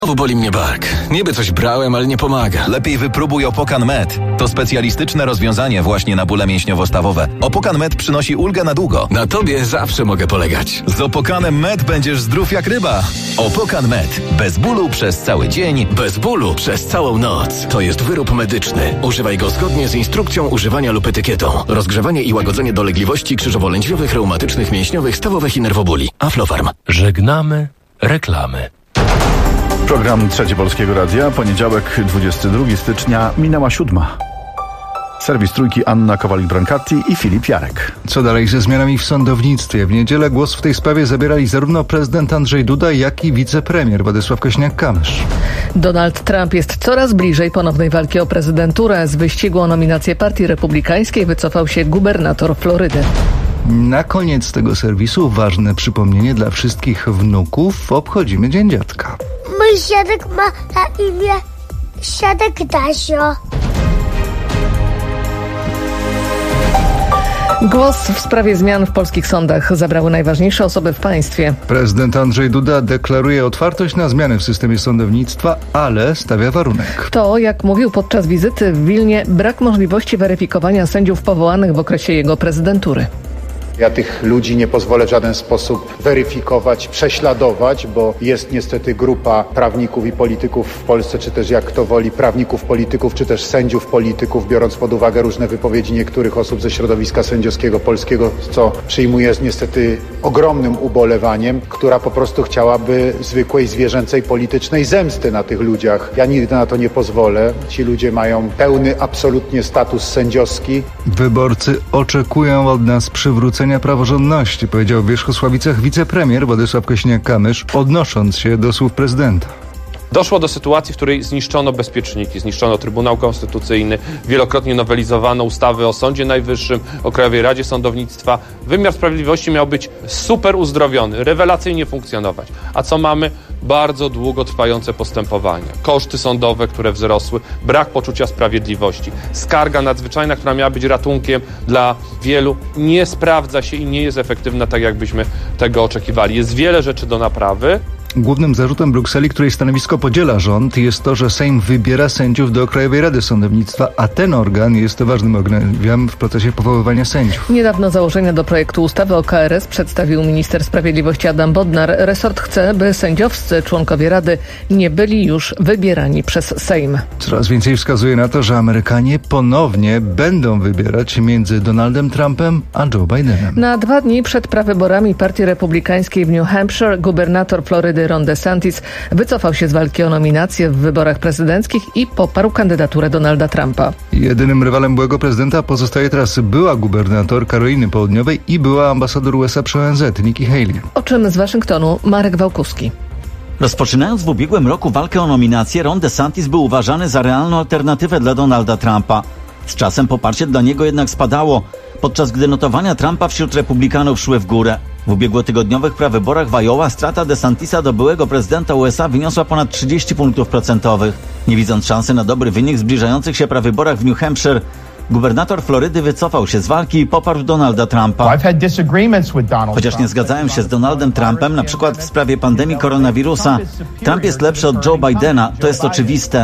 Znowu boli mnie bark. Niby coś brałem, ale nie pomaga. Lepiej wypróbuj Opokan Med. To specjalistyczne rozwiązanie właśnie na bóle mięśniowo-stawowe. Opokan Med przynosi ulgę na długo. Na tobie zawsze mogę polegać. Z Opokanem Med będziesz zdrów jak ryba. Opokan Med. Bez bólu przez cały dzień. Bez bólu przez całą noc. To jest wyrób medyczny. Używaj go zgodnie z instrukcją używania lub etykietą. Rozgrzewanie i łagodzenie dolegliwości krzyżowo-lędźwiowych, reumatycznych, mięśniowych, stawowych i nerwobóli. Aflofarm. Żegnamy reklamy. Program Trzeci Polskiego Radia, poniedziałek, 22 stycznia, minęła 7. Serwis Trójki, Anna Kowalik-Brancati i Filip Jarek. Co dalej ze zmianami w sądownictwie? W niedzielę głos w tej sprawie zabierali zarówno prezydent Andrzej Duda, jak i wicepremier Władysław Kosiniak-Kamysz. Donald Trump jest coraz bliżej ponownej walki o prezydenturę. Z wyścigu o nominację Partii Republikańskiej wycofał się gubernator Florydy. Na koniec tego serwisu ważne przypomnienie dla wszystkich wnuków. Obchodzimy Dzień Dziadka. Mój dziadek ma na imię Siadek Dasio. Głos w sprawie zmian w polskich sądach zabrały najważniejsze osoby w państwie. Prezydent Andrzej Duda deklaruje otwartość na zmiany w systemie sądownictwa, ale stawia warunek. To, jak mówił podczas wizyty w Wilnie, brak możliwości weryfikowania sędziów powołanych w okresie jego prezydentury. Ja tych ludzi nie pozwolę w żaden sposób weryfikować, prześladować, bo jest niestety grupa prawników i polityków w Polsce, czy też jak kto woli, prawników, polityków, czy też sędziów polityków, biorąc pod uwagę różne wypowiedzi niektórych osób ze środowiska sędziowskiego polskiego, co przyjmuję z niestety ogromnym ubolewaniem, która po prostu chciałaby zwykłej, zwierzęcej, politycznej zemsty na tych ludziach. Ja nigdy na to nie pozwolę. Ci ludzie mają pełny absolutnie status sędziowski. Wyborcy oczekują od nas przywrócenia praworządności, powiedział w Wierzchosławicach wicepremier Władysław Kosiniak-Kamysz, odnosząc się do słów prezydenta. Doszło do sytuacji, w której zniszczono bezpieczniki, zniszczono Trybunał Konstytucyjny, wielokrotnie nowelizowano ustawy o Sądzie Najwyższym, o Krajowej Radzie Sądownictwa. Wymiar sprawiedliwości miał być super uzdrowiony, rewelacyjnie funkcjonować. A co mamy? Bardzo długotrwające postępowania. Koszty sądowe, które wzrosły, brak poczucia sprawiedliwości. Skarga nadzwyczajna, która miała być ratunkiem dla wielu, nie sprawdza się i nie jest efektywna tak, jakbyśmy tego oczekiwali. Jest wiele rzeczy do naprawy. Głównym zarzutem Brukseli, której stanowisko podziela rząd, jest to, że Sejm wybiera sędziów do Krajowej Rady Sądownictwa, a ten organ jest ważnym ogniwem w procesie powoływania sędziów. Niedawno założenia do projektu ustawy o KRS przedstawił minister sprawiedliwości Adam Bodnar. Resort chce, by sędziowscy członkowie Rady nie byli już wybierani przez Sejm. Coraz więcej wskazuje na to, że Amerykanie ponownie będą wybierać między Donaldem Trumpem a Joe Bidenem. Na 2 dni przed prawyborami Partii Republikańskiej w New Hampshire gubernator Florydy Ron DeSantis wycofał się z walki o nominację w wyborach prezydenckich i poparł kandydaturę Donalda Trumpa. Jedynym rywalem byłego prezydenta pozostaje teraz była gubernator Karoliny Południowej i była ambasador USA przy ONZ Nikki Haley. O czym z Waszyngtonu Marek Wałkuski. Rozpoczynając w ubiegłym roku walkę o nominację, Ron DeSantis był uważany za realną alternatywę dla Donalda Trumpa. Z czasem poparcie dla niego jednak spadało, podczas gdy notowania Trumpa wśród republikanów szły w górę. W ubiegłotygodniowych prawyborach w Iowa strata DeSantisa do byłego prezydenta USA wyniosła ponad 30 punktów procentowych. Nie widząc szansy na dobry wynik w zbliżających się prawyborach w New Hampshire, gubernator Florydy wycofał się z walki i poparł Donalda Trumpa. Chociaż nie zgadzałem się z Donaldem Trumpem, na przykład w sprawie pandemii koronawirusa, Trump jest lepszy od Joe Bidena, to jest oczywiste.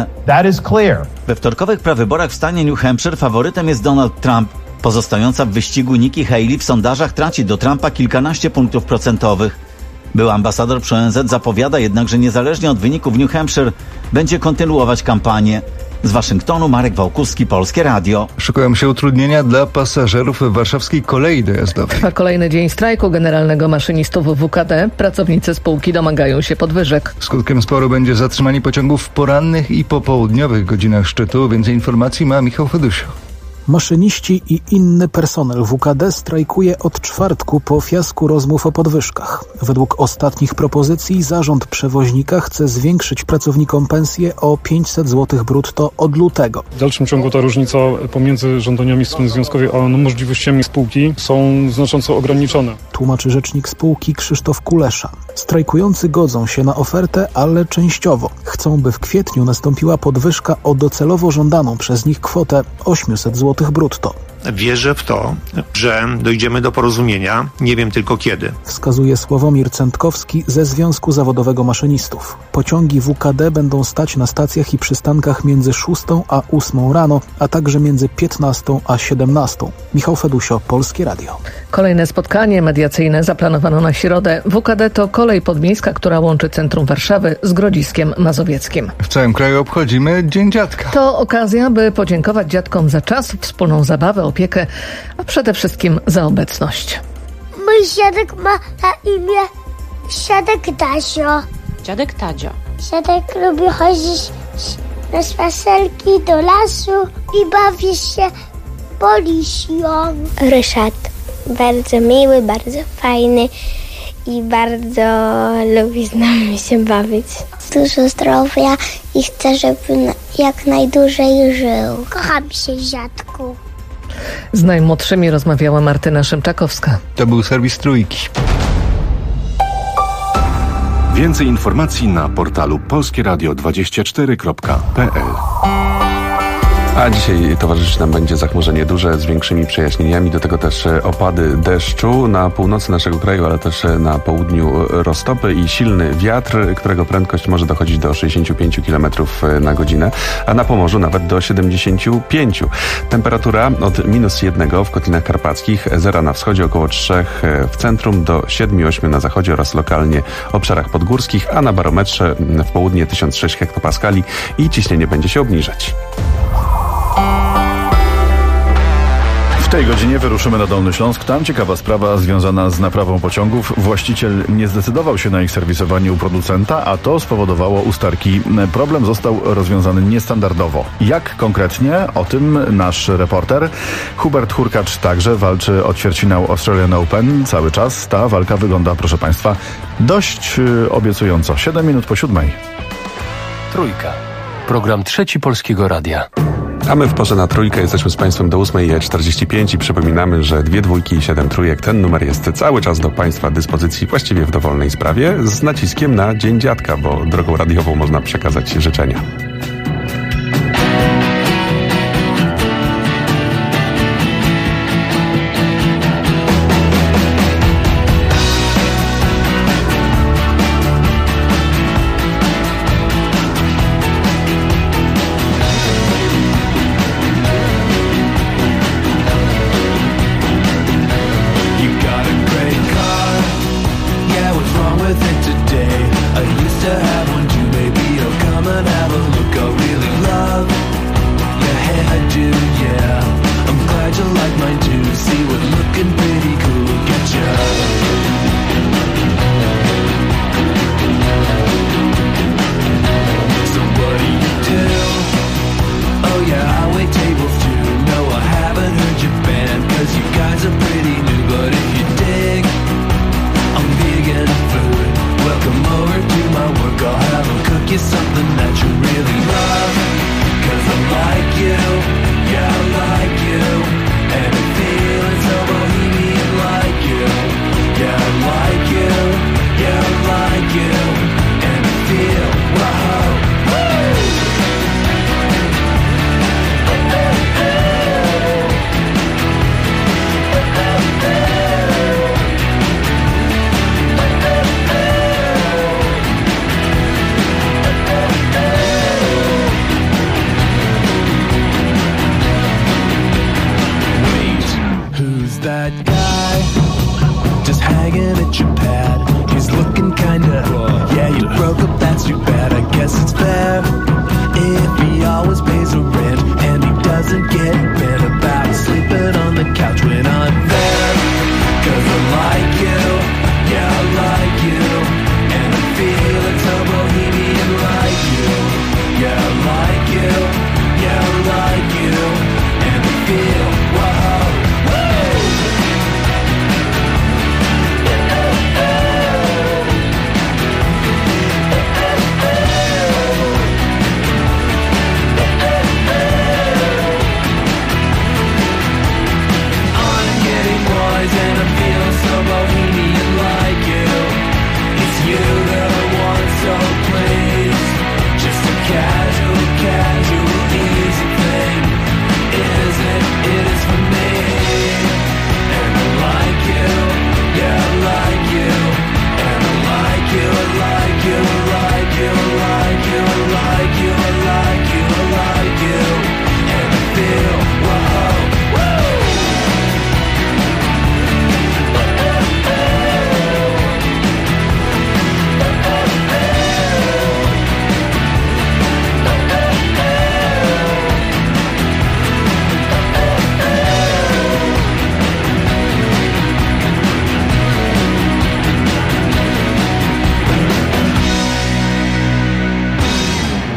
We wtorkowych prawyborach w stanie New Hampshire faworytem jest Donald Trump. Pozostająca w wyścigu Nikki Haley w sondażach traci do Trumpa kilkanaście punktów procentowych. Były ambasador przy ONZ zapowiada jednak, że niezależnie od wyników w New Hampshire będzie kontynuować kampanię. Z Waszyngtonu Marek Wałkuski, Polskie Radio. Szykują się utrudnienia dla pasażerów warszawskiej kolei dojazdowej. Trwa kolejny dzień strajku generalnego maszynistów WKD. Pracownicy spółki domagają się podwyżek. Skutkiem sporu będzie zatrzymanie pociągów w porannych i popołudniowych godzinach szczytu. Więcej informacji ma Michał Fedusiu. Maszyniści i inny personel WKD strajkuje od czwartku po fiasku rozmów o podwyżkach. Według ostatnich propozycji zarząd przewoźnika chce zwiększyć pracownikom pensję o 500 zł brutto od lutego. W dalszym ciągu ta różnica pomiędzy żądaniami strony związkowej a możliwościami spółki są znacząco ograniczone. Tłumaczy rzecznik spółki Krzysztof Kulesza. Strajkujący godzą się na ofertę, ale częściowo. Chcą, by w kwietniu nastąpiła podwyżka o docelowo żądaną przez nich kwotę 800 zł brutto. wierzę w to, że dojdziemy do porozumienia, nie wiem tylko kiedy. Wskazuje Sławomir Cętkowski ze Związku Zawodowego Maszynistów. Pociągi WKD będą stać na stacjach i przystankach między 6 a 8 rano, a także między 15 a 17. Michał Fedusio, Polskie Radio. Kolejne spotkanie mediacyjne zaplanowano na środę. WKD to kolej podmiejska, która łączy centrum Warszawy z Grodziskiem Mazowieckim. W całym kraju obchodzimy Dzień Dziadka. To okazja, by podziękować dziadkom za czas, wspólną zabawę, opiekę, a przede wszystkim za obecność. Mój dziadek ma na imię Dziadek Tadzio. Dziadek Tadzio. Dziadek lubi chodzić na spacerki do lasu i bawi się policją. Ryszard. Bardzo miły, bardzo fajny i bardzo lubi z nami się bawić. Dużo zdrowia i chcę, żeby jak najdłużej żył. Kocham się, dziadku. Z najmłodszymi rozmawiała Martyna Szymczakowska. To był serwis Trójki. Więcej informacji na portalu polskieradio24.pl. A dzisiaj towarzyszyć nam będzie zachmurzenie duże z większymi przejaśnieniami, do tego też opady deszczu na północy naszego kraju, ale też na południu roztopy i silny wiatr, którego prędkość może dochodzić do 65 km na godzinę, a na Pomorzu nawet do 75. Temperatura od -1 w Kotlinach Karpackich, 0 na wschodzie, około 3 w centrum, do 7-8 na zachodzie oraz lokalnie obszarach podgórskich, a na barometrze w południe 1006 hektopaskali i ciśnienie będzie się obniżać. W tej godzinie wyruszymy na Dolny Śląsk. Tam ciekawa sprawa związana z naprawą pociągów. Właściciel nie zdecydował się na ich serwisowanie u producenta, a to spowodowało usterki. Problem został rozwiązany niestandardowo. Jak konkretnie? O tym nasz reporter Hubert Hurkacz także walczy o ćwierćfinał Australian Open. Cały czas ta walka wygląda, proszę Państwa, dość obiecująco. 7 minut po 7. Trójka. Program Trzeci Polskiego Radia. A my w porze na Trójkę jesteśmy z Państwem do 8:45 i przypominamy, że 2 dwójki i 7 trójek. Ten numer jest cały czas do Państwa dyspozycji, właściwie w dowolnej sprawie, z naciskiem na Dzień Dziadka, bo drogą radiową można przekazać życzenia.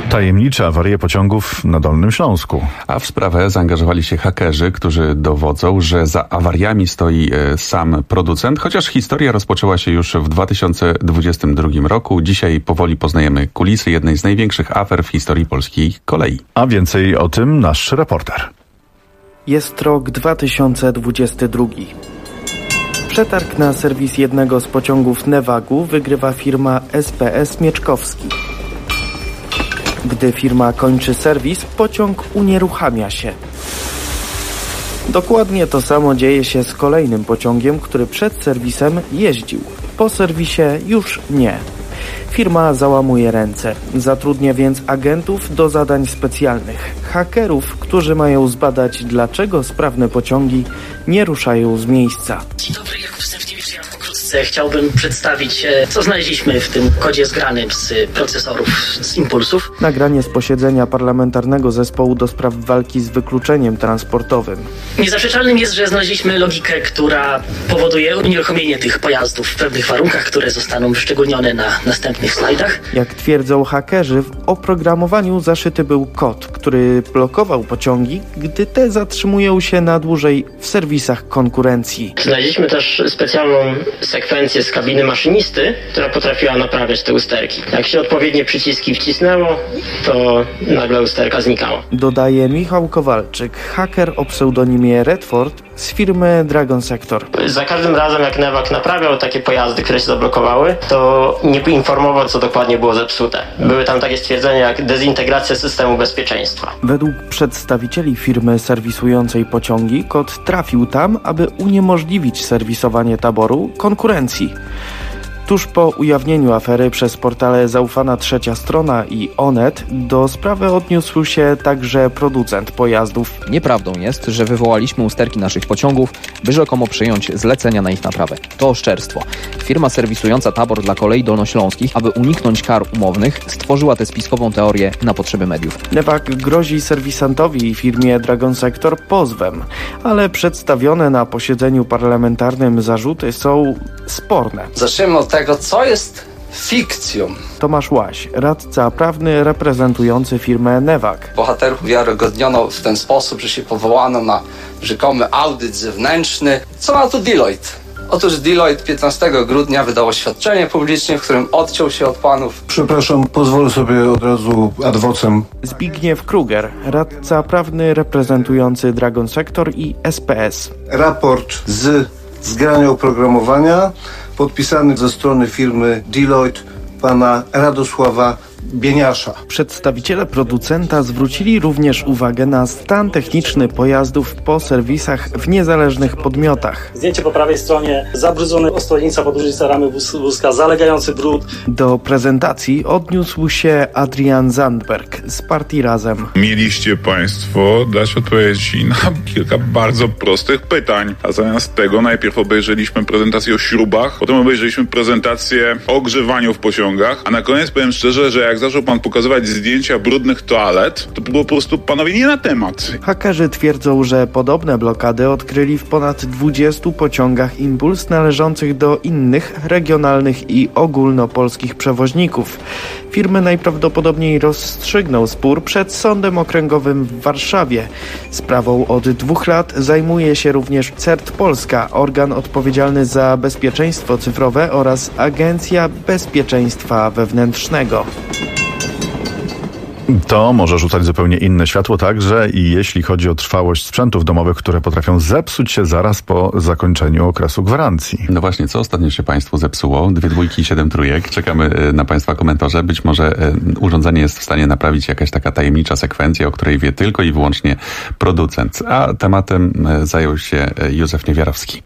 Tajemnicze awarie pociągów na Dolnym Śląsku. A w sprawę zaangażowali się hakerzy, którzy dowodzą, że za awariami stoi sam producent, chociaż historia rozpoczęła się już w 2022 roku. Dzisiaj powoli poznajemy kulisy jednej z największych afer w historii polskiej kolei. A więcej o tym nasz reporter. Jest rok 2022. Przetarg na serwis jednego z pociągów Nevagu wygrywa firma SPS Mieczkowski. Gdy firma kończy serwis, pociąg unieruchamia się. Dokładnie to samo dzieje się z kolejnym pociągiem, który przed serwisem jeździł. Po serwisie już nie. Firma załamuje ręce. Zatrudnia więc agentów do zadań specjalnych. Hakerów, którzy mają zbadać, dlaczego sprawne pociągi nie ruszają z miejsca. Dzień dobry, Jakub Stępniewicz. Ja pokrótce chciałbym przedstawić, co znaleźliśmy w tym kodzie zgranym z procesorów, z impulsów. Nagranie z posiedzenia Parlamentarnego Zespołu do spraw walki z wykluczeniem transportowym. Niezaprzeczalnym jest, że znaleźliśmy logikę, która powoduje unieruchomienie tych pojazdów w pewnych warunkach, które zostaną wyszczególnione na następnych slajdach. Jak twierdzą hakerzy, w oprogramowaniu zaszyty był kod, który blokował pociągi, gdy te zatrzymują się na dłużej w serwisach konkurencji. Znaleźliśmy też specjalną sekwencję z kabiny maszynisty, która potrafiła naprawiać te usterki. Jak się odpowiednie przyciski wcisnęło, to nagle usterka znikała. Dodaje Michał Kowalczyk, haker o pseudonimie Redford z firmy Dragon Sector. Za każdym razem, jak Nevag naprawiał takie pojazdy, które się zablokowały, to nie informował, co dokładnie było zepsute. Były tam takie stwierdzenia jak dezintegracja systemu bezpieczeństwa. Według przedstawicieli firmy serwisującej pociągi, kod trafił tam, aby uniemożliwić serwisowanie taboru konkurencji. Tuż po ujawnieniu afery przez portale Zaufana Trzecia Strona i Onet do sprawy odniósł się także producent pojazdów. Nieprawdą jest, że wywołaliśmy usterki naszych pociągów, by rzekomo przyjąć zlecenia na ich naprawę. To oszczerstwo. Firma serwisująca tabor dla kolei dolnośląskich, aby uniknąć kar umownych, stworzyła tę spiskową teorię na potrzeby mediów. Nevag grozi serwisantowi i firmie Dragon Sector pozwem, ale przedstawione na posiedzeniu parlamentarnym zarzuty są sporne. Zacznijmy od tego, co jest fikcją. Tomasz Łaś, radca prawny reprezentujący firmę Nevag. Bohaterów uwiarygodniono w ten sposób, że się powołano na rzekomy audyt zewnętrzny. Co na to Deloitte? Otóż Deloitte 15 grudnia wydał oświadczenie publiczne, w którym odciął się od panów. Przepraszam, pozwolę sobie od razu ad vocem. Zbigniew Kruger, radca prawny reprezentujący Dragon Sector i SPS. Raport z zgrania oprogramowania podpisany ze strony firmy Deloitte pana Radosława Bieniasza. Przedstawiciele producenta zwrócili również uwagę na stan techniczny pojazdów po serwisach w niezależnych podmiotach. Zdjęcie po prawej stronie, zabrudzona ostołnica, podłużnica ramy wózka, zalegający brud. Do prezentacji odniósł się Adrian Zandberg z partii Razem. Mieliście państwo dać odpowiedzi na kilka bardzo prostych pytań, a zamiast tego najpierw obejrzeliśmy prezentację o śrubach, potem obejrzeliśmy prezentację o ogrzewaniu w pociągach, a na koniec powiem szczerze, że jak zaczął pan pokazywać zdjęcia brudnych toalet, to było po prostu panowie nie na temat. Hakerzy twierdzą, że podobne blokady odkryli w ponad 20 pociągach Impuls należących do innych regionalnych i ogólnopolskich przewoźników. Firmy najprawdopodobniej rozstrzygną spór przed Sądem Okręgowym w Warszawie. Sprawą od 2 lat zajmuje się również CERT Polska, organ odpowiedzialny za bezpieczeństwo cyfrowe oraz Agencja Bezpieczeństwa Wewnętrznego. To może rzucać zupełnie inne światło także i jeśli chodzi o trwałość sprzętów domowych, które potrafią zepsuć się zaraz po zakończeniu okresu gwarancji. No właśnie, co ostatnio się państwu zepsuło? 2 dwójki i 7 trójek. Czekamy na państwa komentarze. Być może urządzenie jest w stanie naprawić jakaś taka tajemnicza sekwencja, o której wie tylko i wyłącznie producent. A tematem zajął się Józef Niewiarowski.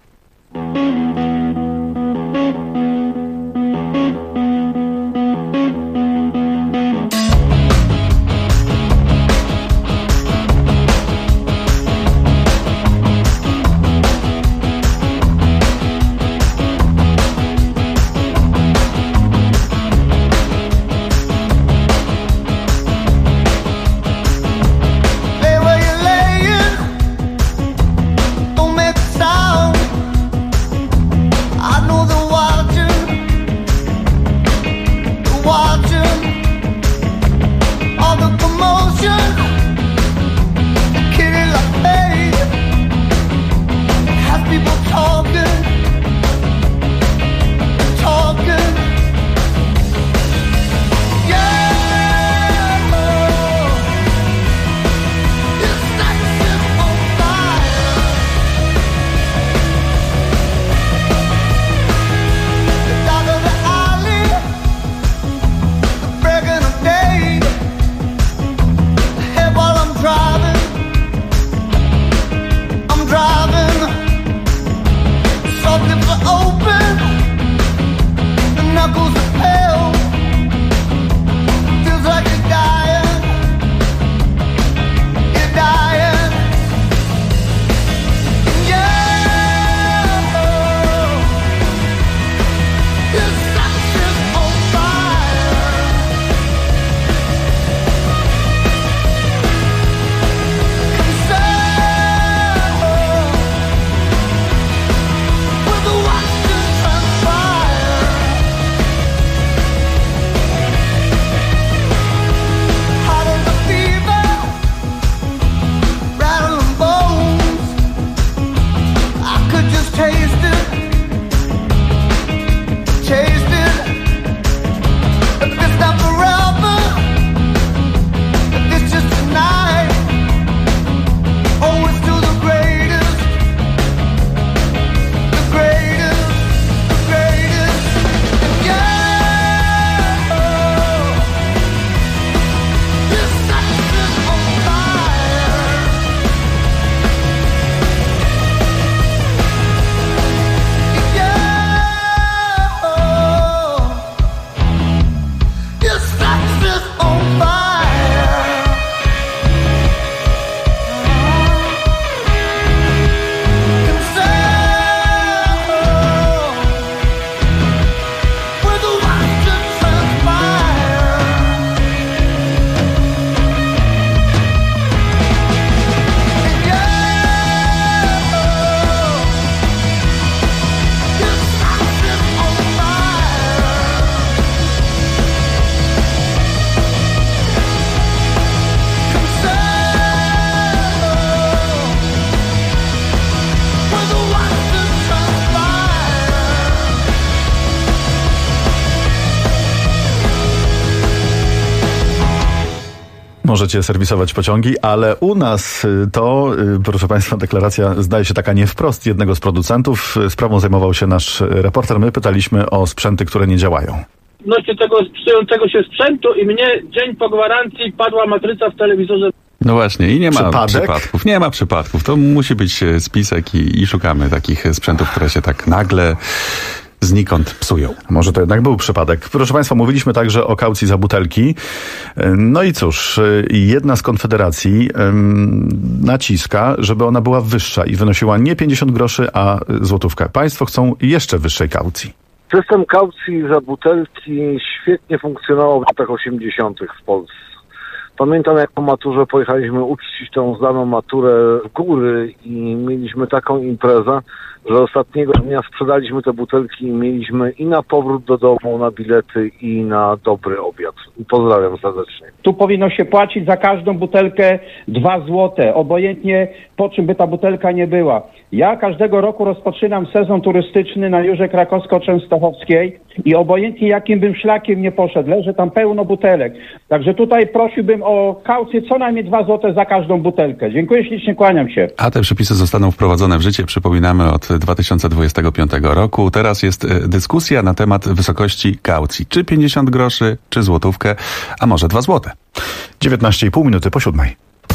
możecie serwisować pociągi, ale u nas to, proszę Państwa, deklaracja zdaje się taka nie wprost jednego z producentów. Sprawą zajmował się nasz reporter. My pytaliśmy o sprzęty, które nie działają. Tego psującego się sprzętu i mnie dzień po gwarancji padła matryca w telewizorze. No właśnie, i nie ma przypadków. Nie ma przypadków. To musi być spisek i szukamy takich sprzętów, które się tak nagle znikąd psują. Może to jednak był przypadek. Proszę Państwa, mówiliśmy także o kaucji za butelki. No i cóż, jedna z konfederacji naciska, żeby ona była wyższa i wynosiła nie 50 groszy, a złotówkę. Państwo chcą jeszcze wyższej kaucji. System kaucji za butelki świetnie funkcjonował w latach 80. w Polsce. Pamiętam, jak po maturze pojechaliśmy uczcić tą zdaną maturę w góry i mieliśmy taką imprezę, że ostatniego dnia sprzedaliśmy te butelki i mieliśmy i na powrót do domu, na bilety i na dobry obiad. Pozdrawiam serdecznie. Tu powinno się płacić za każdą butelkę 2 złote, obojętnie po czym by ta butelka nie była. Ja każdego roku rozpoczynam sezon turystyczny na Jurze Krakowsko-Częstochowskiej i obojętnie jakim bym szlakiem nie poszedł, leży tam pełno butelek. Także tutaj prosiłbym o kaucję co najmniej 2 złote za każdą butelkę. Dziękuję ślicznie, kłaniam się. A te przepisy zostaną wprowadzone w życie, przypominamy, od 2025 roku. Teraz jest dyskusja na temat wysokości kaucji. Czy 50 groszy, czy złotówkę, a może 2 złote. 19,5 minuty po 7.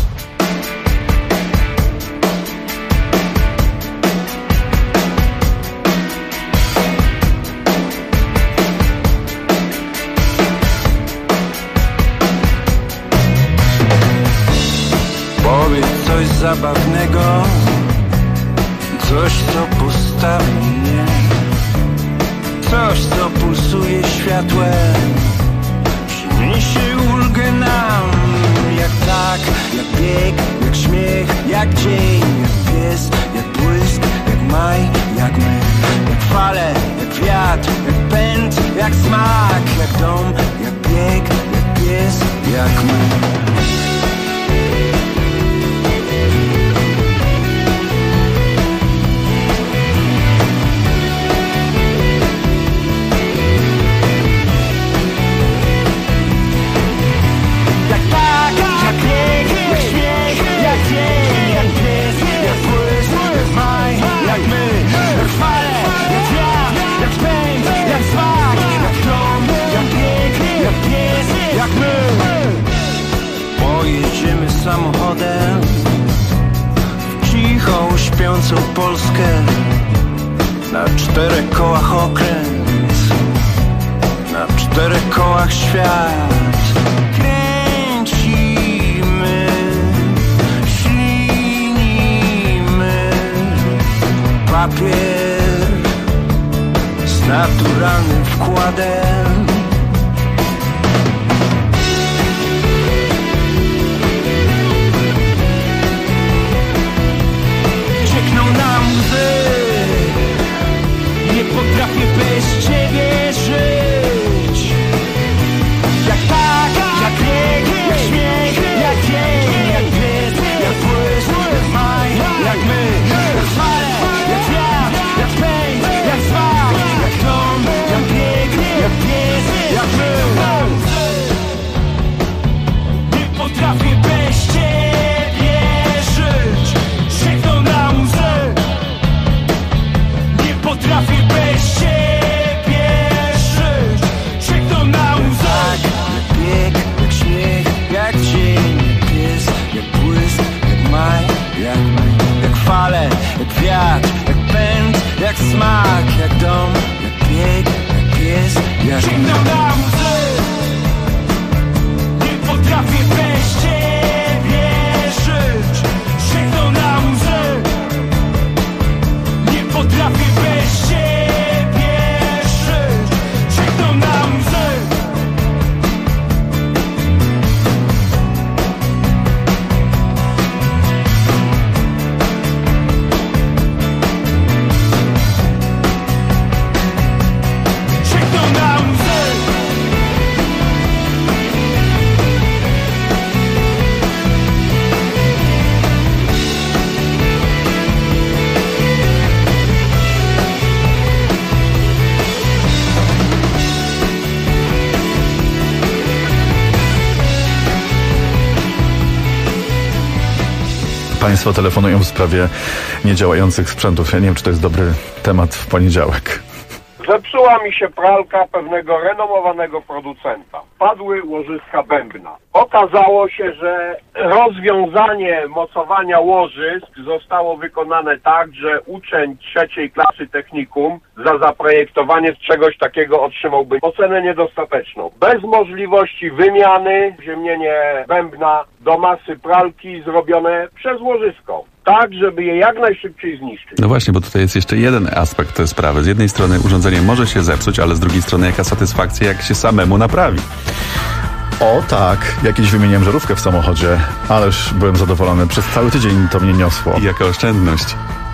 Powiedz coś zabawnego, coś co postawi mnie, coś co pulsuje światłem, przyniesie ulgę nam. Jak tak, jak bieg, jak śmiech, jak dzień, jak pies, jak błysk, jak maj, jak my, jak fale, jak wiatr, jak pęd, jak smak, jak dom, jak bieg, jak pies, jak my. Samochodem w cichą, śpiącą Polskę, na 4 kołach okręt, na 4 kołach świat. Kręcimy, ślinimy papier z naturalnym wkładem. Nie potrafię bez ciebie żyć. Jak Państwo telefonują w sprawie niedziałających sprzętów. Ja nie wiem, czy to jest dobry temat w poniedziałek. Zepsuła mi się pralka pewnego renomowanego producenta. Padły łożyska bębna. Okazało się, że rozwiązanie mocowania łożysk zostało wykonane tak, że uczeń 3. klasy technikum za zaprojektowanie czegoś takiego otrzymałby ocenę niedostateczną. Bez możliwości wymiany, ziemnienie bębna do masy pralki zrobione przez łożysko. Tak, żeby je jak najszybciej zniszczyć. No właśnie, bo tutaj jest jeszcze jeden aspekt tej sprawy. Z jednej strony urządzenie może się zepsuć, ale z drugiej strony jaka satysfakcja, jak się samemu naprawi. O tak, jakieś wymieniłem żarówkę w samochodzie, ależ byłem zadowolony. Przez cały tydzień to mnie niosło. I jaka oszczędność.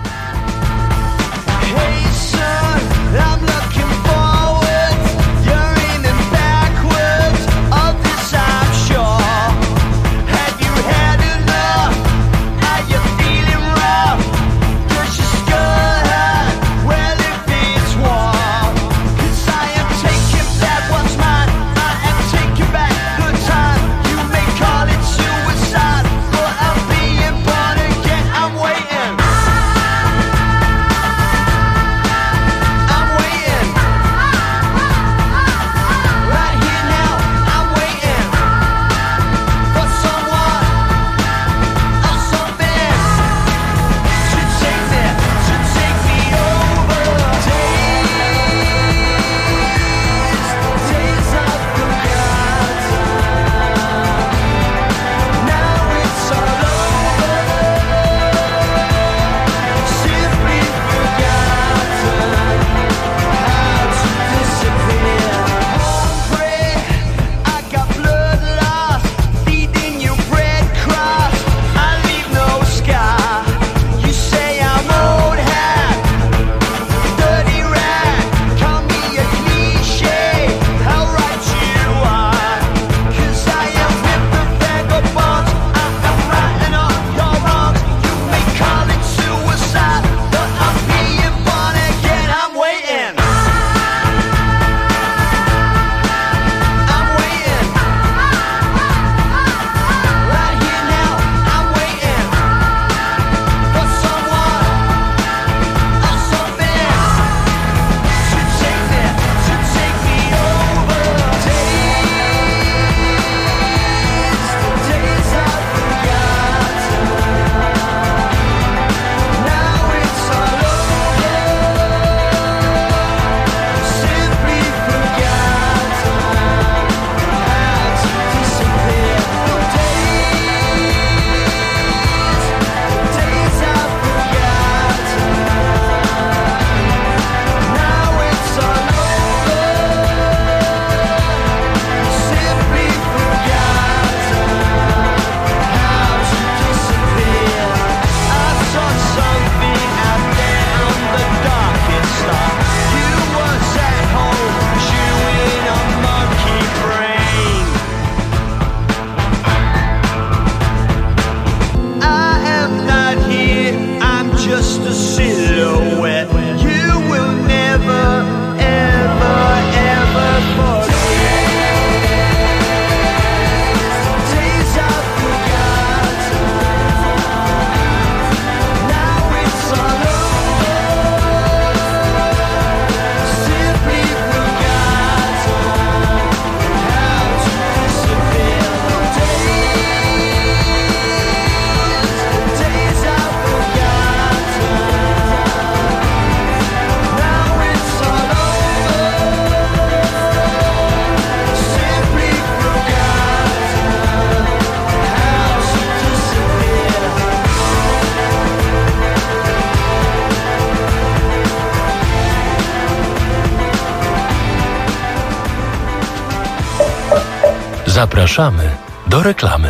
Zapraszamy do reklamy.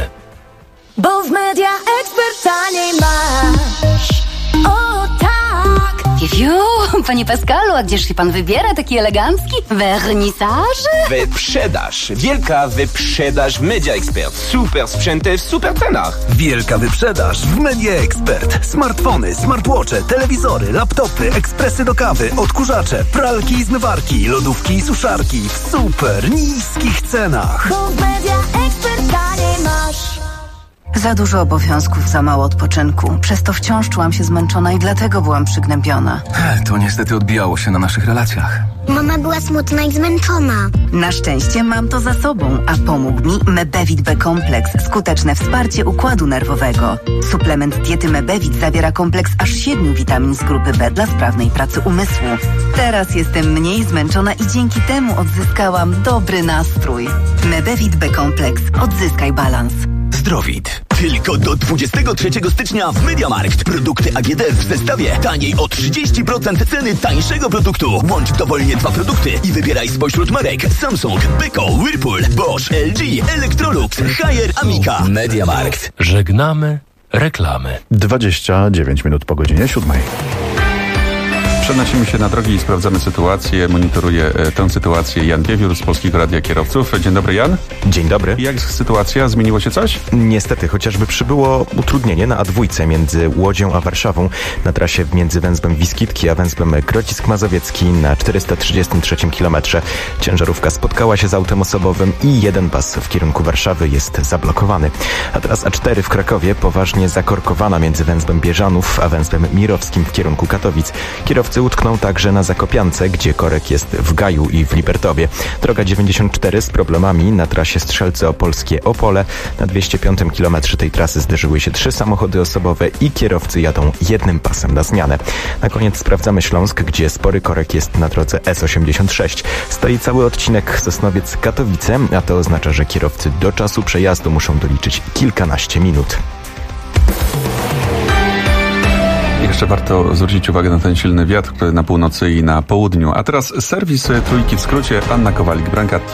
Bo w Media Expert taniej masz. O tak! Fiu, panie Pascalu, a gdzież się pan wybiera taki elegancki? Wernisaż? Wyprzedaż. Wielka wyprzedaż w Media Expert. Super sprzęty w super cenach. Wielka wyprzedaż w Media Expert. Smartfony, smartwatche, telewizory, laptopy, ekspresy do kawy, odkurzacze, pralki i zmywarki, lodówki i suszarki w super niskich cenach. Bo w Media Expert taniej masz. Za dużo obowiązków, za mało odpoczynku. Przez to wciąż czułam się zmęczona i dlatego byłam przygnębiona. To niestety odbijało się na naszych relacjach. Mama była smutna i zmęczona. Na szczęście mam to za sobą, a pomógł mi Mebevit B-kompleks. Skuteczne wsparcie układu nerwowego. Suplement diety Mebevit zawiera kompleks aż 7 witamin z grupy B dla sprawnej pracy umysłu. Teraz jestem mniej zmęczona i dzięki temu odzyskałam dobry nastrój. Mebevit B-kompleks. Odzyskaj balans. Zdrowit. Tylko do 23 stycznia w MediaMarkt. Produkty AGD w zestawie taniej o 30% ceny tańszego produktu. Łącz dowolnie 2 produkty i wybieraj spośród marek Samsung, Beko, Whirlpool, Bosch, LG, Electrolux, Haier, Amica. MediaMarkt. Żegnamy reklamy. 29 minut po godzinie 7. Przenosimy się na drogi i sprawdzamy sytuację. Monitoruje tę sytuację Jan Piewiór z Polskiego Radia Kierowców. Dzień dobry, Jan. Dzień dobry. Jak sytuacja? Zmieniło się coś? Niestety, chociażby przybyło utrudnienie na A2 między Łodzią a Warszawą na trasie między węzłem Wiskitki a węzłem Grodzisk Mazowiecki na 433 km. Ciężarówka spotkała się z autem osobowym i jeden pas w kierunku Warszawy jest zablokowany. A teraz A4 w Krakowie poważnie zakorkowana między węzłem Bieżanów a węzłem Mirowskim w kierunku Katowic. Kierowcy utkną także na Zakopiance, gdzie korek jest w Gaju i w Libertowie. Droga 94 z problemami na trasie Strzelce Opolskie Opole. Na 205 km tej trasy zderzyły się 3 samochody osobowe i kierowcy jadą jednym pasem na zmianę. Na koniec sprawdzamy Śląsk, gdzie spory korek jest na drodze S86. Stoi cały odcinek Sosnowiec-Katowice, a to oznacza, że kierowcy do czasu przejazdu muszą doliczyć kilkanaście minut. Jeszcze warto zwrócić uwagę na ten silny wiatr na północy i na południu. A teraz serwis Trójki w skrócie. Anna Kowalik-Brankart.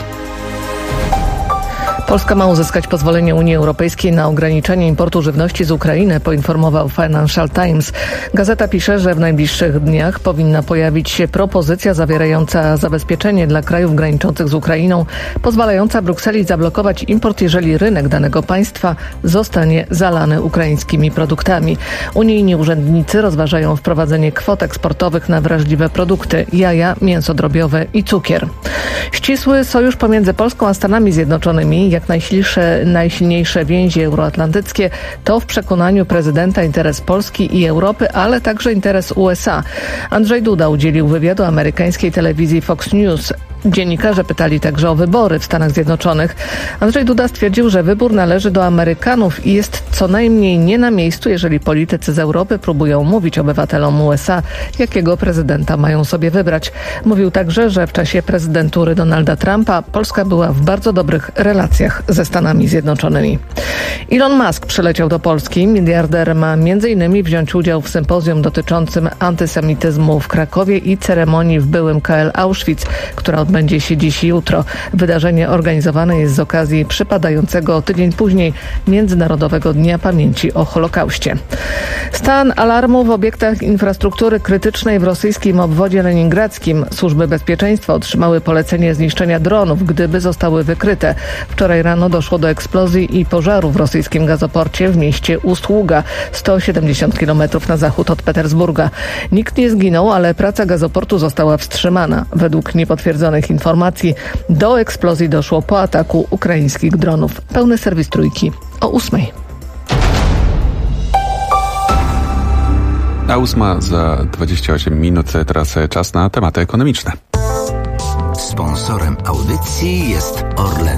Polska ma uzyskać pozwolenie Unii Europejskiej na ograniczenie importu żywności z Ukrainy, poinformował Financial Times. Gazeta pisze, że w najbliższych dniach powinna pojawić się propozycja zawierająca zabezpieczenie dla krajów graniczących z Ukrainą, pozwalająca Brukseli zablokować import, jeżeli rynek danego państwa zostanie zalany ukraińskimi produktami. Unijni urzędnicy rozważają wprowadzenie kwot eksportowych na wrażliwe produkty, jaja, mięso drobiowe i cukier. Ścisły sojusz pomiędzy Polską a Stanami Zjednoczonymi, jak najsilniejsze więzi euroatlantyckie, to w przekonaniu prezydenta interes Polski i Europy, ale także interes USA. Andrzej Duda udzielił wywiadu amerykańskiej telewizji Fox News. Dziennikarze pytali także o wybory w Stanach Zjednoczonych. Andrzej Duda stwierdził, że wybór należy do Amerykanów i jest co najmniej nie na miejscu, jeżeli politycy z Europy próbują mówić obywatelom USA, jakiego prezydenta mają sobie wybrać. Mówił także, że w czasie prezydentury Donalda Trumpa Polska była w bardzo dobrych relacjach ze Stanami Zjednoczonymi. Elon Musk przyleciał do Polski. Miliarder ma m.in. wziąć udział w sympozjum dotyczącym antysemityzmu w Krakowie i ceremonii w byłym KL Auschwitz, która odbędzie się dziś i jutro. Wydarzenie organizowane jest z okazji przypadającego tydzień później Międzynarodowego Dnia Pamięci o Holokauście. Stan alarmu w obiektach infrastruktury krytycznej w rosyjskim obwodzie leningradzkim. Służby bezpieczeństwa otrzymały polecenie zniszczenia dronów, gdyby zostały wykryte. Wczoraj rano doszło do eksplozji i pożaru w rosyjskim gazoporcie w mieście Ust-Ługa, 170 km na zachód od Petersburga. Nikt nie zginął, ale praca gazoportu została wstrzymana. Według niepotwierdzonych informacji do eksplozji doszło po ataku ukraińskich dronów. Pełny serwis Trójki o 8:00. A 8:00 za 28 minut. Teraz czas na tematy ekonomiczne. Sponsorem audycji jest Orlen.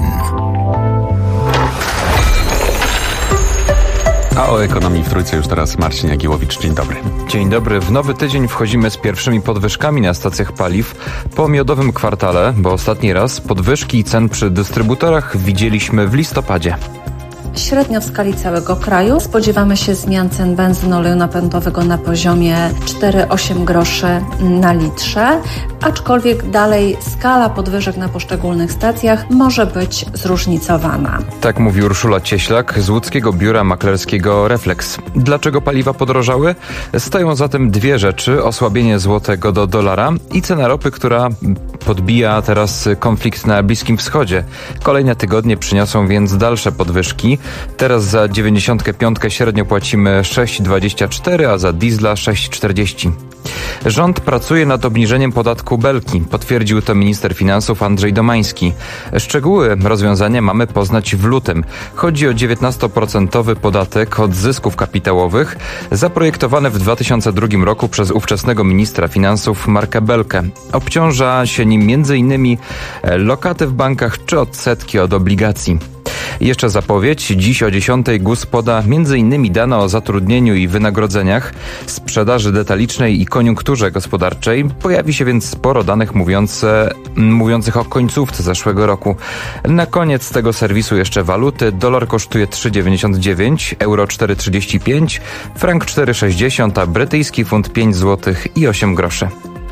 A o ekonomii w Trójce już teraz Marcin Jagiełowicz. Dzień dobry. Dzień dobry. W nowy tydzień wchodzimy z pierwszymi podwyżkami na stacjach paliw po miodowym kwartale, bo ostatni raz podwyżki cen przy dystrybutorach widzieliśmy w listopadzie. Średnio w skali całego kraju spodziewamy się zmian cen benzyny, oleju napędowego na poziomie 4,8 groszy na litrze, aczkolwiek dalej skala podwyżek na poszczególnych stacjach może być zróżnicowana. Tak mówi Urszula Cieślak z łódzkiego biura maklerskiego Reflex. Dlaczego paliwa podrożały? Stoją za tym dwie rzeczy: osłabienie złotego do dolara i cena ropy, która podbija teraz konflikt na Bliskim Wschodzie. Kolejne tygodnie przyniosą więc dalsze podwyżki. Teraz za 95 średnio płacimy 6,24, a za diesla 6,40. Rząd pracuje nad obniżeniem podatku Belki, potwierdził to minister finansów Andrzej Domański. Szczegóły rozwiązania mamy poznać w lutym. Chodzi o 19% podatek od zysków kapitałowych, zaprojektowany w 2002 roku przez ówczesnego ministra finansów Marka Belkę. Obciąża się nim m.in. lokaty w bankach czy odsetki od obligacji. Jeszcze zapowiedź. Dziś o 10 GUS poda m.in. dane o zatrudnieniu i wynagrodzeniach, sprzedaży detalicznej i koniunkturze gospodarczej. Pojawi się więc sporo danych mówiących o końcówce zeszłego roku. Na koniec tego serwisu jeszcze waluty. Dolar kosztuje 3,99, euro 4,35, frank 4,60, a brytyjski funt 5 zł i 8 groszy.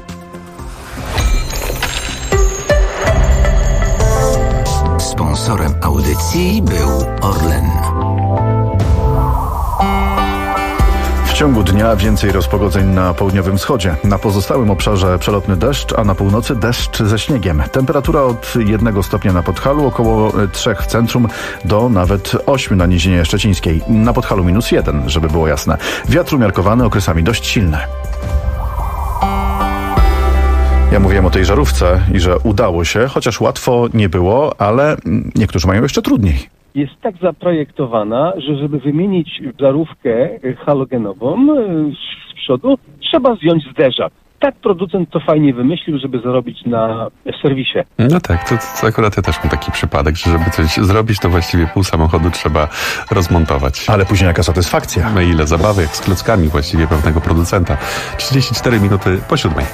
Sponsorem audycji był Orlen. W ciągu dnia więcej rozpogodzeń na południowym wschodzie. Na pozostałym obszarze przelotny deszcz, a na północy deszcz ze śniegiem. Temperatura od 1 stopnia na Podhalu, około 3 w centrum, do nawet 8 na Nizinie Szczecińskiej. Na Podhalu -1, żeby było jasne. Wiatr umiarkowany, okresami dość silny. Ja mówiłem o tej żarówce i że udało się, chociaż łatwo nie było, ale niektórzy mają jeszcze trudniej. Jest tak zaprojektowana, że żeby wymienić żarówkę halogenową z przodu, trzeba zdjąć zderzak. Tak producent to fajnie wymyślił, żeby zarobić na serwisie. No tak, to akurat ja też mam taki przypadek, że żeby coś zrobić, to właściwie pół samochodu trzeba rozmontować. Ale później jaka satysfakcja. No ile zabawy, jak z klockami właściwie pewnego producenta. 34 minuty po 7.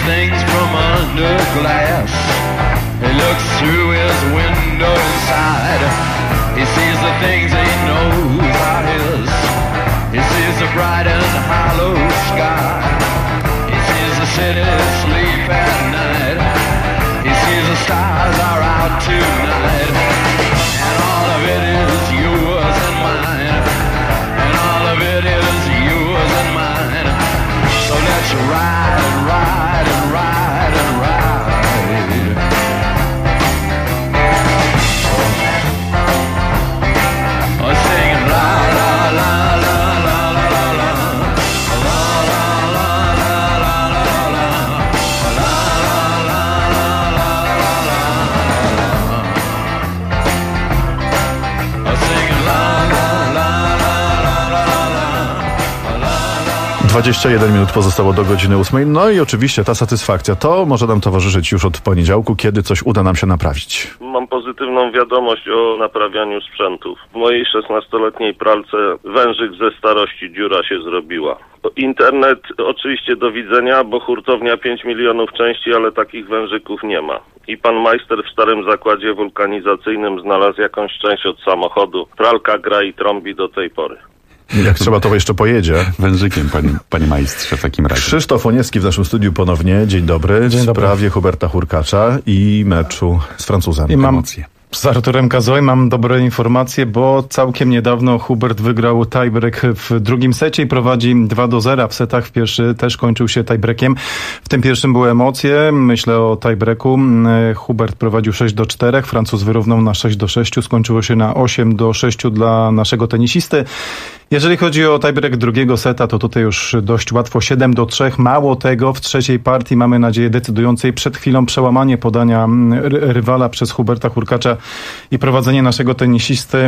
things from under glass. He looks through his window inside. He sees the things he knows are his. He sees the bright and hollow sky. He sees the city sleep at night. He sees the stars are out tonight. And all of it is yours and mine. And all of it is yours and mine. So let's ride and ride and ride and ride. Singing la la la la la la la la la la la. 21 minut pozostało do godziny 8. No i oczywiście ta satysfakcja to może nam towarzyszyć już od poniedziałku, kiedy coś uda nam się naprawić. Mam pozytywną wiadomość o naprawianiu sprzętów. W mojej 16-letniej pralce wężyk ze starości dziura się zrobiła. Internet oczywiście do widzenia, bo hurtownia 5 milionów części, ale takich wężyków nie ma. I pan majster w starym zakładzie wulkanizacyjnym znalazł jakąś część od samochodu. Pralka gra i trąbi do tej pory. Jak trzeba, to jeszcze pojedzie. Wężykiem, panie majstrze, w takim razie. Krzysztof Oniewski w naszym studiu ponownie. Dzień dobry. Dzień dobry. W sprawie Huberta Hurkacza i meczu z Francuzem. I mam z Arturem Cazaux mam dobre informacje, bo całkiem niedawno Hubert wygrał tiebreak w drugim secie i prowadzi 2-0 w setach. W pierwszy też kończył się tiebreakiem. W tym pierwszym były emocje. Myślę o tiebreaku. Hubert prowadził 6-4. Francuz wyrównał na 6-6. Skończyło się na 8-6 dla naszego tenisisty. Jeżeli chodzi o tiebreak drugiego seta, to tutaj już dość łatwo 7-3. Mało tego, w trzeciej partii mamy nadzieję decydującej. Przed chwilą przełamanie podania rywala przez Huberta Hurkacza i prowadzenie naszego tenisisty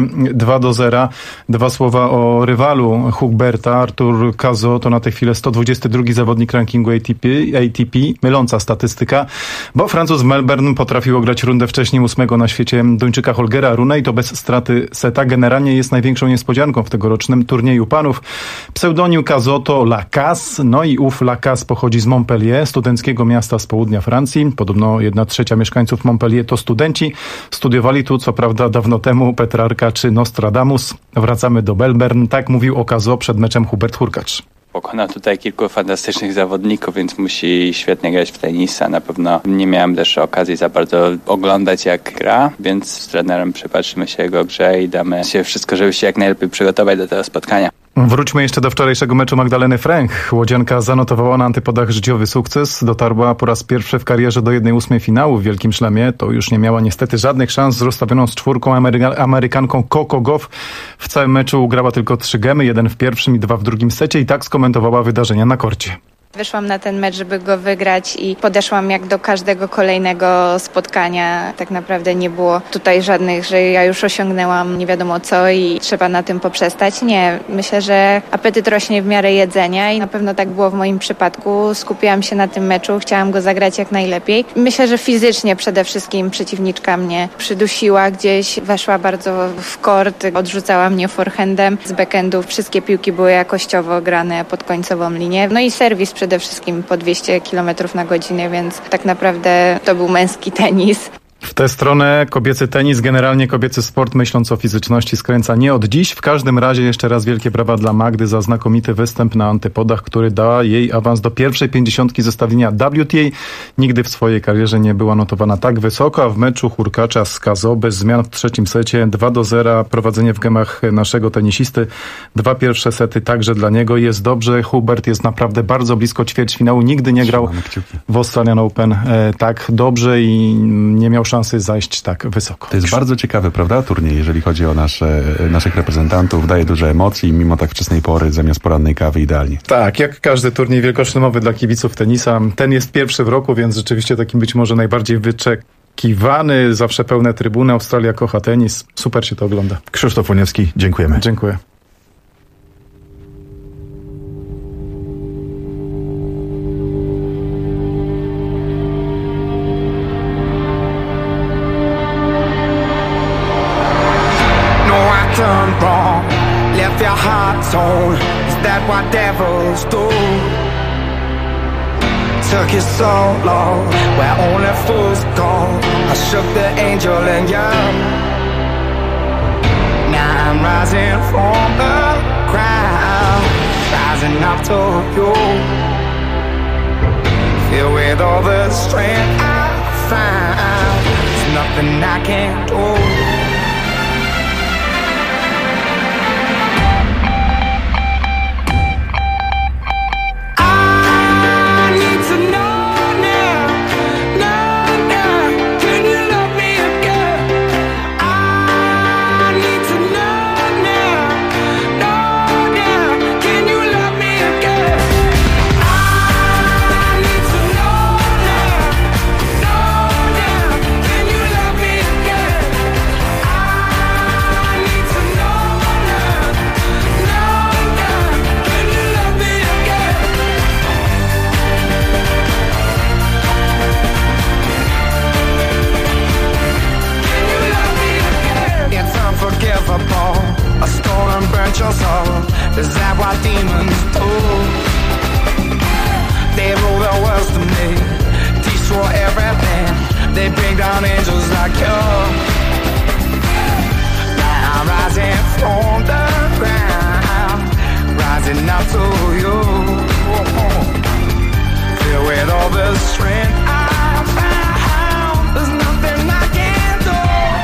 2-0. Dwa słowa o rywalu Huberta. Artur Cazaux to na tę chwilę 122 zawodnik rankingu ATP. Myląca statystyka, bo Francuz w Melbourne potrafił ograć rundę wcześniej 8 na świecie Duńczyka Holgera Rune i to bez straty seta. Generalnie jest największą niespodzianką w tegorocznym turnieju panów. Pseudonim Cazaux to Lacasse, no i ów Lacasse pochodzi z Montpellier, studenckiego miasta z południa Francji. Podobno 1/3 mieszkańców Montpellier to studenci. Studiowali tu, co prawda, dawno temu Petrarka czy Nostradamus. Wracamy do Melbourne. Tak mówił o Cazaux przed meczem Hubert Hurkacz. Pokonał tutaj kilku fantastycznych zawodników, więc musi świetnie grać w tenisa. Na pewno nie miałem też okazji za bardzo oglądać, jak gra, więc z trenerem przypatrzymy się jego grze i damy się wszystko, żeby się jak najlepiej przygotować do tego spotkania. Wróćmy jeszcze do wczorajszego meczu Magdaleny Fręch. Łodzianka zanotowała na antypodach życiowy sukces. Dotarła po raz pierwszy w karierze do 1/8 finału w Wielkim Szlemie. To już nie miała niestety żadnych szans z rozstawioną z czwórką Amerykanką Coco Gauff. W całym meczu ugrała tylko 3 gemy, 1 w pierwszym i 2 w drugim secie i tak skomentowała wydarzenia na korcie. Wyszłam na ten mecz, żeby go wygrać i podeszłam jak do każdego kolejnego spotkania. Tak naprawdę nie było tutaj żadnych, że ja już osiągnęłam nie wiadomo co i trzeba na tym poprzestać. Nie, myślę, że apetyt rośnie w miarę jedzenia i na pewno tak było w moim przypadku. Skupiłam się na tym meczu, chciałam go zagrać jak najlepiej. Myślę, że fizycznie przede wszystkim przeciwniczka mnie przydusiła gdzieś, weszła bardzo w kort, odrzucała mnie forehandem z backendów. Wszystkie piłki były jakościowo grane pod końcową linię. No i serwis przede wszystkim po 200 km na godzinę, więc tak naprawdę to był męski tenis. W tę stronę kobiecy tenis, generalnie kobiecy sport, myśląc o fizyczności, skręca nie od dziś. W każdym razie jeszcze raz wielkie brawa dla Magdy za znakomity występ na antypodach, który da jej awans do pierwszej 50 zestawienia WTA. Nigdy w swojej karierze nie była notowana tak wysoko, a w meczu Hurkacza z Cazaux bez zmian w trzecim secie 2-0 prowadzenie w gemach naszego tenisisty. 2 pierwsze sety także dla niego. Jest dobrze. Hubert jest naprawdę bardzo blisko ćwierćfinału. Nigdy nie grał w Australian Open tak dobrze i nie miał szansy zajść tak wysoko. To jest bardzo ciekawy, prawda, turniej, jeżeli chodzi o naszych reprezentantów. Daje dużo emocji, mimo tak wczesnej pory, zamiast porannej kawy idealnie. Tak, jak każdy turniej wielkoszlemowy dla kibiców tenisa. Ten jest pierwszy w roku, więc rzeczywiście takim być może najbardziej wyczekiwany. Zawsze pełne trybuny. Australia kocha tenis. Super się to ogląda. Krzysztof Oniewski, dziękujemy. Dziękuję. Done wrong, left your heart torn. Is that what devils do? took it so long, where only fools go. I shook the angel and young. Now I'm rising from the ground, rising up to you. Filled with all the strength I found, there's nothing I can't do. A storm burnt your soul. Is that what demons do? They rule the world to me, destroy everything. They bring down angels like you. Now I'm rising from the ground, rising up to you. Filled with all the strength I found, there's nothing I can't do.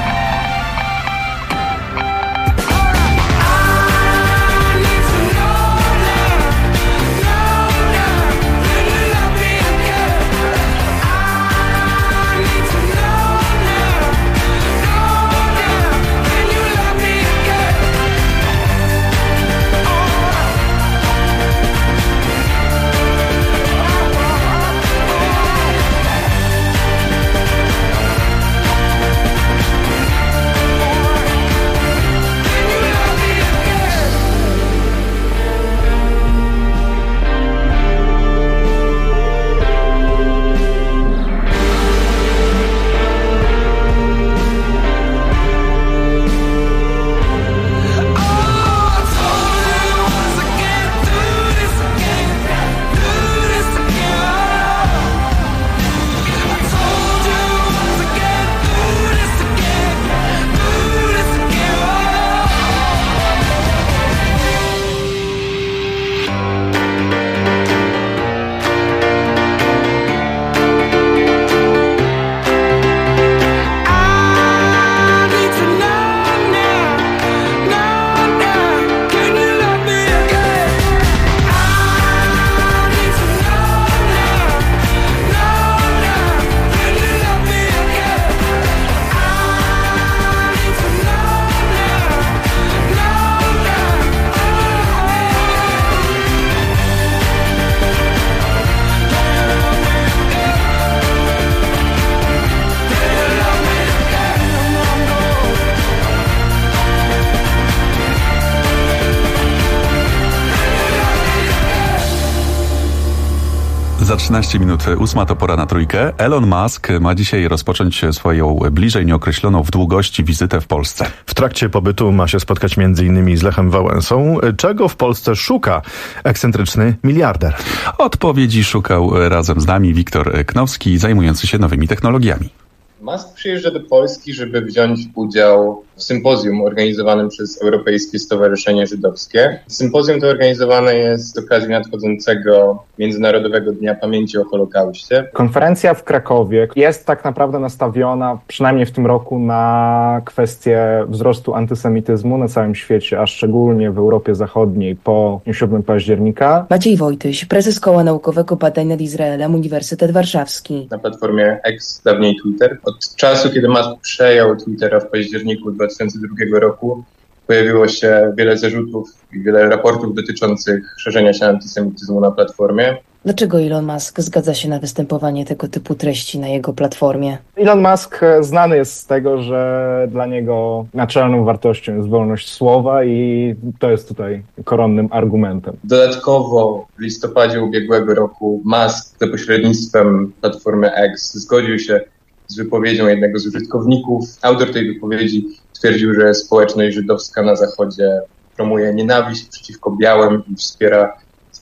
Za 13 minut 8 to pora na trójkę. Elon Musk ma dzisiaj rozpocząć swoją bliżej nieokreśloną w długości wizytę w Polsce. W trakcie pobytu ma się spotkać m.in. z Lechem Wałęsą. Czego w Polsce szuka ekscentryczny miliarder? Odpowiedzi szukał razem z nami Wiktor Knowski, zajmujący się nowymi technologiami. Musk przyjeżdża do Polski, żeby wziąć udział w sympozjum organizowanym przez Europejskie Stowarzyszenie Żydowskie. Sympozjum to organizowane jest z okazji nadchodzącego Międzynarodowego Dnia Pamięci o Holokauście. Konferencja w Krakowie jest tak naprawdę nastawiona, przynajmniej w tym roku, na kwestię wzrostu antysemityzmu na całym świecie, a szczególnie w Europie Zachodniej po 7 października. Maciej Wojtyś, prezes Koła Naukowego Badań nad Izraelem, Uniwersytet Warszawski. Na platformie X, dawniej Twitter. Od czasu, kiedy Musk przejął Twittera w październiku 2002 roku, pojawiło się wiele zarzutów i wiele raportów dotyczących szerzenia się antysemityzmu na platformie. Dlaczego Elon Musk zgadza się na występowanie tego typu treści na jego platformie? Elon Musk znany jest z tego, że dla niego naczelną wartością jest wolność słowa i to jest tutaj koronnym argumentem. Dodatkowo w listopadzie ubiegłego roku Musk za pośrednictwem platformy X zgodził się z wypowiedzią jednego z użytkowników. Autor tej wypowiedzi twierdził, że społeczność żydowska na Zachodzie promuje nienawiść przeciwko białym i wspiera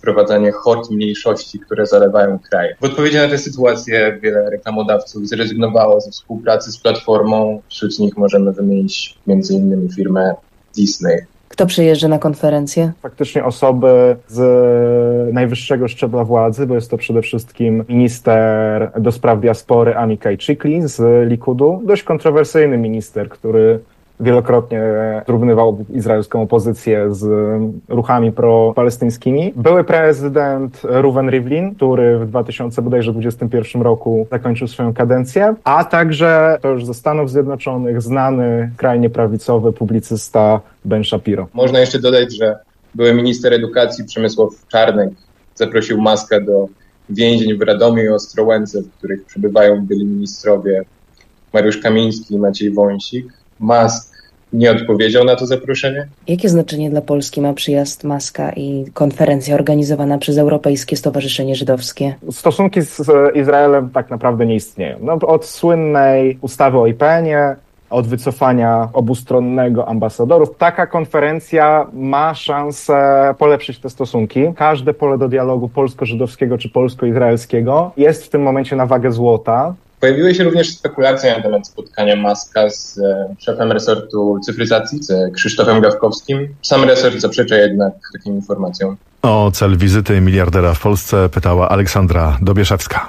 wprowadzanie hord mniejszości, które zalewają kraj. W odpowiedzi na tę sytuację wiele reklamodawców zrezygnowało ze współpracy z Platformą. Wśród nich możemy wymienić m.in. firmę Disney. Kto przyjeżdża na konferencję? Faktycznie osoby z najwyższego szczebla władzy, bo jest to przede wszystkim minister do spraw diaspory Amichai Chikli z Likudu. Dość kontrowersyjny minister, który wielokrotnie zrównywał izraelską opozycję z ruchami pro-palestyńskimi. Były prezydent Reuven Rivlin, który w 2021 roku zakończył swoją kadencję, a także to już ze Stanów Zjednoczonych znany skrajnie prawicowy publicysta Ben Shapiro. Można jeszcze dodać, że były minister edukacji Przemysław Czarnek zaprosił Muska do więzień w Radomiu i Ostrołęce, w których przebywają byli ministrowie Mariusz Kamiński i Maciej Wąsik. Musk nie odpowiedział na to zaproszenie. Jakie znaczenie dla Polski ma przyjazd Muska i konferencja organizowana przez Europejskie Stowarzyszenie Żydowskie? Stosunki z Izraelem tak naprawdę nie istnieją. No, od słynnej ustawy o IPN-ie, od wycofania obustronnego ambasadorów. Taka konferencja ma szansę polepszyć te stosunki. Każde pole do dialogu polsko-żydowskiego czy polsko-izraelskiego jest w tym momencie na wagę złota. Pojawiły się również spekulacje na temat spotkania Muska z szefem resortu cyfryzacji, z Krzysztofem Gawkowskim. Sam resort zaprzecza jednak takim informacjom. O cel wizyty miliardera w Polsce pytała Aleksandra Dobieszewska.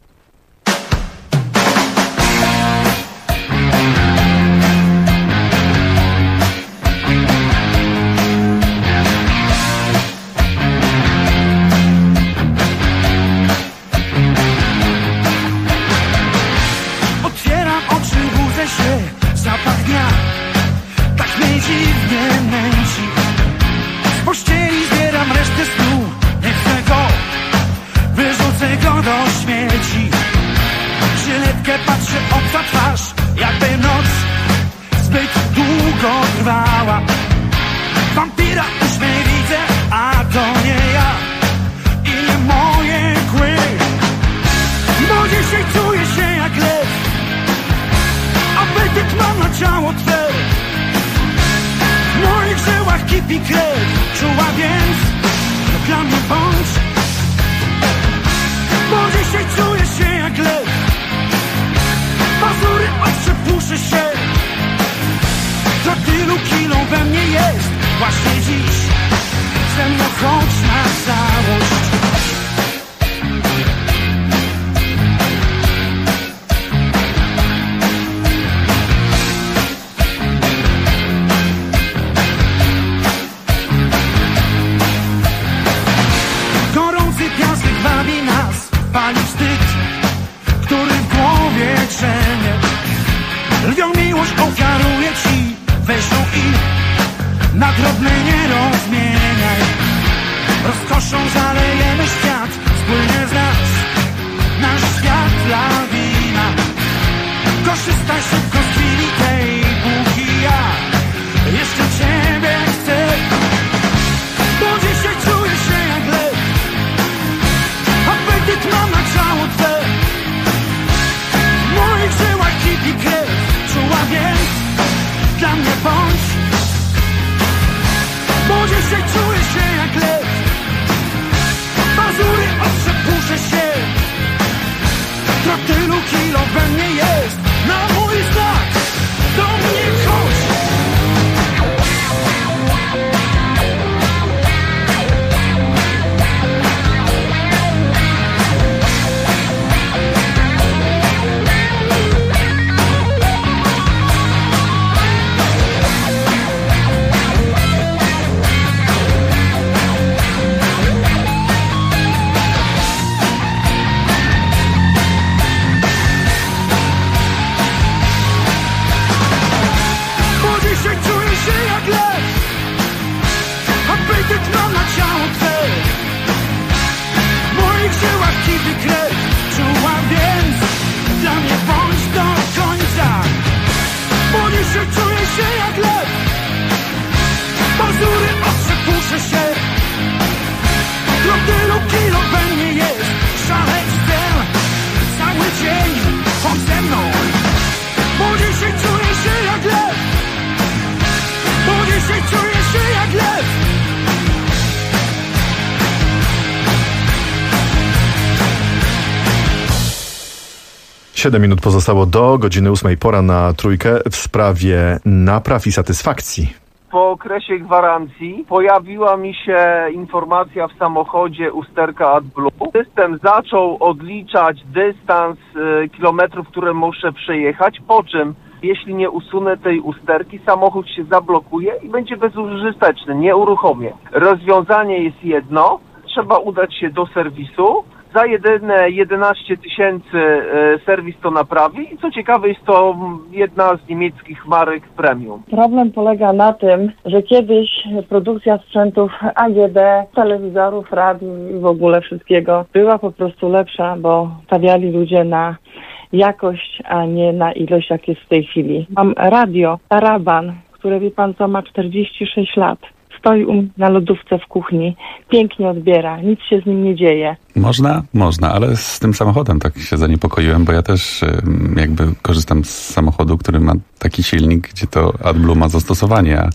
Wampira już nie widzę, a to nie ja i nie moje kły. Bo dzisiaj czuję się jak lew, apetyt mam na ciało twe. W moich żyłach kipi krew, czuła więc dla mnie bądź. Bo dzisiaj czuję się jak lew, pazury ostrze puszy się. To tylu kilo we mnie jest, właśnie dziś ze mną chodź na całość. Gorący piasek wabi nas, pali wstyd, który w głowie drzemie. Lwią miłość ofiaruje ci, weź ją i na drobne nie rozmieniaj. Rozkoszą zalejemy świat, spłynie z nas nasz świat lawina. Korzystaj szybko z chwili tej, póki ja jeszcze ciebie chcę. Bo dzisiaj czuję się jak lew, apetyt mam na ciało twe. W moich żyłach kipi krew, czuła więc dla mnie bądź. Bo dzisiaj czuję się jak lew, pazury ostrze puszę się. To tylu kilo we mnie jest, na mój znak do mnie chodź. 7 minut pozostało do godziny 8. Pora na trójkę w sprawie napraw i satysfakcji. Po okresie gwarancji pojawiła mi się informacja w samochodzie usterka AdBlue. System zaczął odliczać dystans kilometrów, które muszę przejechać, po czym jeśli nie usunę tej usterki, samochód się zablokuje i będzie bezużyteczny, nie uruchomię. Rozwiązanie jest jedno, trzeba udać się do serwisu. Za jedyne 11 000 serwis to naprawi i co ciekawe jest to jedna z niemieckich marek premium. Problem polega na tym, że kiedyś produkcja sprzętów AGD, telewizorów, radiów i w ogóle wszystkiego była po prostu lepsza, bo stawiali ludzie na jakość, a nie na ilość jak jest w tej chwili. Mam radio Taraban, które wie pan co ma 46 lat. Stoi na lodówce w kuchni, pięknie odbiera, nic się z nim nie dzieje. Można, ale z tym samochodem tak się zaniepokoiłem, bo ja też jakby korzystam z samochodu, który ma taki silnik, gdzie to AdBlue ma zastosowanie,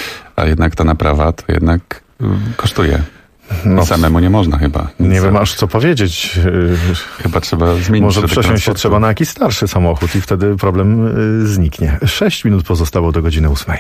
a jednak ta naprawa to jednak kosztuje. No, samemu nie można chyba. Nie wiem aż co powiedzieć. Chyba trzeba zmienić. Może przesiąść się trzeba na jakiś starszy samochód i wtedy problem zniknie. 6 minut pozostało do godziny 8.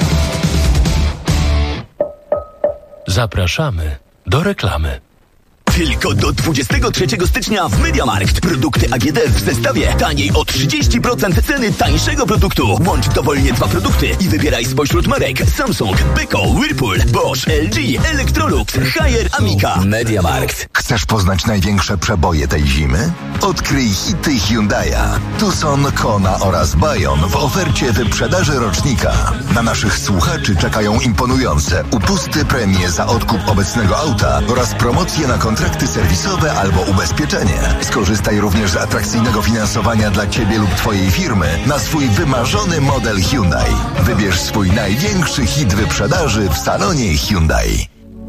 Zapraszamy do reklamy. Tylko do 23 stycznia w MediaMarkt. Produkty AGD w zestawie taniej o 30% ceny tańszego produktu. Łącz dowolnie 2 produkty i wybieraj spośród marek Samsung, Beko, Whirlpool, Bosch, LG, Electrolux, Haier, Amica. MediaMarkt. Chcesz poznać największe przeboje tej zimy? Odkryj hity Hyundai'a. Tucson, Kona oraz Bayon w ofercie wyprzedaży rocznika. Na naszych słuchaczy czekają imponujące upusty, premie za odkup obecnego auta oraz promocje na kontrakty serwisowe albo ubezpieczenie. Skorzystaj również z atrakcyjnego finansowania dla Ciebie lub Twojej firmy na swój wymarzony model Hyundai. Wybierz swój największy hit wyprzedaży w salonie Hyundai.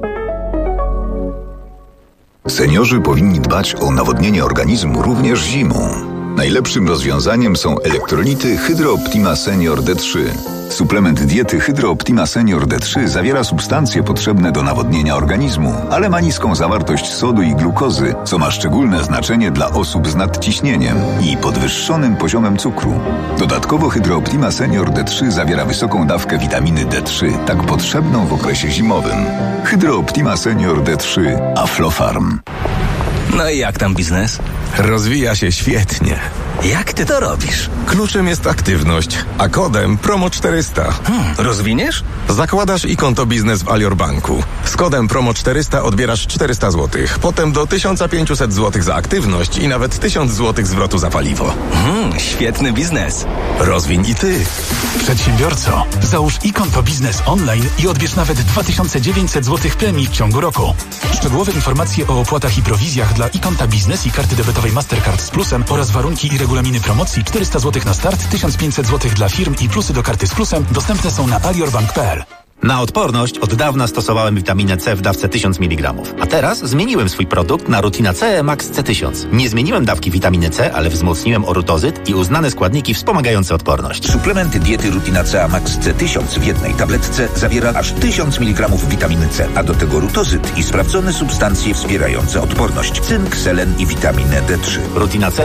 Seniorzy powinni dbać o nawodnienie organizmu również zimą. Najlepszym rozwiązaniem są elektrolity Hydro Optima Senior D3. Suplement diety Hydro Optima Senior D3 zawiera substancje potrzebne do nawodnienia organizmu, ale ma niską zawartość sodu i glukozy, co ma szczególne znaczenie dla osób z nadciśnieniem i podwyższonym poziomem cukru. Dodatkowo Hydro Optima Senior D3 zawiera wysoką dawkę witaminy D3, tak potrzebną w okresie zimowym. Hydro Optima Senior D3 Aflofarm. No i jak tam biznes? Rozwija się świetnie. Jak ty to robisz? Kluczem jest aktywność, a kodem PROMO400. Rozwiniesz? Zakładasz i konto biznes w Alior Banku. Z kodem PROMO400 odbierasz 400 zł, potem do 1500 zł za aktywność i nawet 1000 zł zwrotu za paliwo. Świetny biznes. Rozwiń i ty. Przedsiębiorco, załóż i-konto biznes online i odbierz nawet 2900 zł premii w ciągu roku. Szczegółowe informacje o opłatach i prowizjach dla i-konta biznes i karty debetowej Mastercard z plusem oraz warunki i regulaminy promocji 400 zł na start, 1500 zł dla firm i plusy do karty z plusem dostępne są na aliorbank.pl. Na odporność od dawna stosowałem witaminę C w dawce 1000 mg. A teraz zmieniłem swój produkt na Rutina C Max C1000. Nie zmieniłem dawki witaminy C, ale wzmocniłem orutozyt i uznane składniki wspomagające odporność. Suplement diety Rutina C Max C1000 w jednej tabletce zawiera aż 1000 mg witaminy C, a do tego rutozyt i sprawdzone substancje wspierające odporność, cynk, selen i witaminę D3. Rutina C